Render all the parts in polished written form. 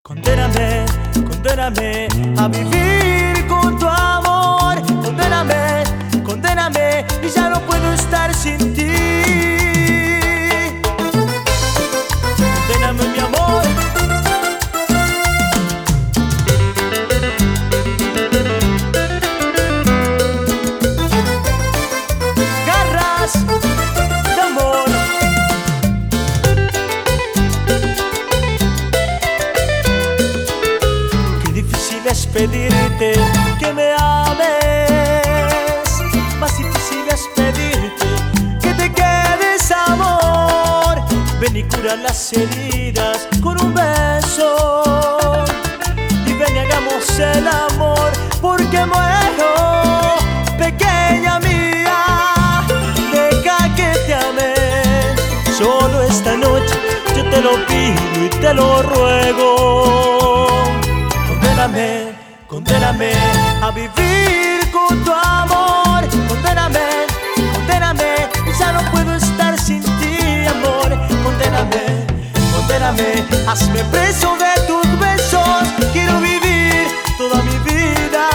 Condéname, condéname a vivir con tu amor. Condéname, condéname y ya no puedo estar sin ti. Condéname, mi amor. Garras de amor. Qué difícil es pedirte que me ames, más difícil es pedirte que te quedes, amor. Ven y cura las heridas con un beso, y ven y hagamos el amor, porque muero, pequeña mía. Deja que te ame, solo esta noche yo te lo pido y te lo ruego. Condéname, condéname a vivir con tu amor. Condéname, condéname y ya no puedo estar sin ti, amor. Condéname, condéname, hazme preso de tus besos. Quiero vivir toda mi vida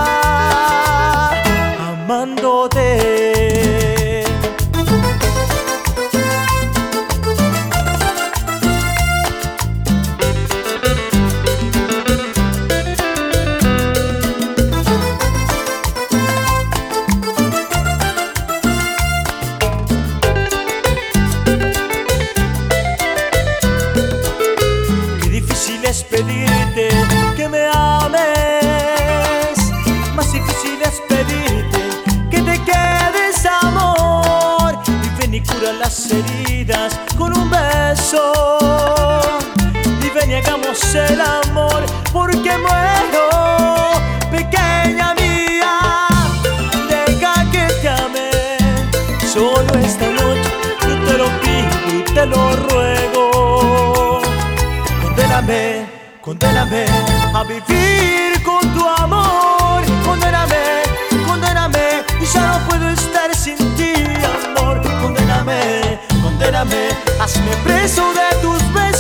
amándote. Es pedirte que me ames, más difícil es pedirte que te quedes, amor. Y ven y cura las heridas con un beso, y ven y hagamos el amor, porque muero, pequeña mía. Deja que te ame, solo esta noche yo te lo pido y te lo ruego. Condéname, condéname a vivir con tu amor. Condéname, condéname y ya no puedo estar sin ti, amor. Condéname, condéname, hazme preso de tus besos.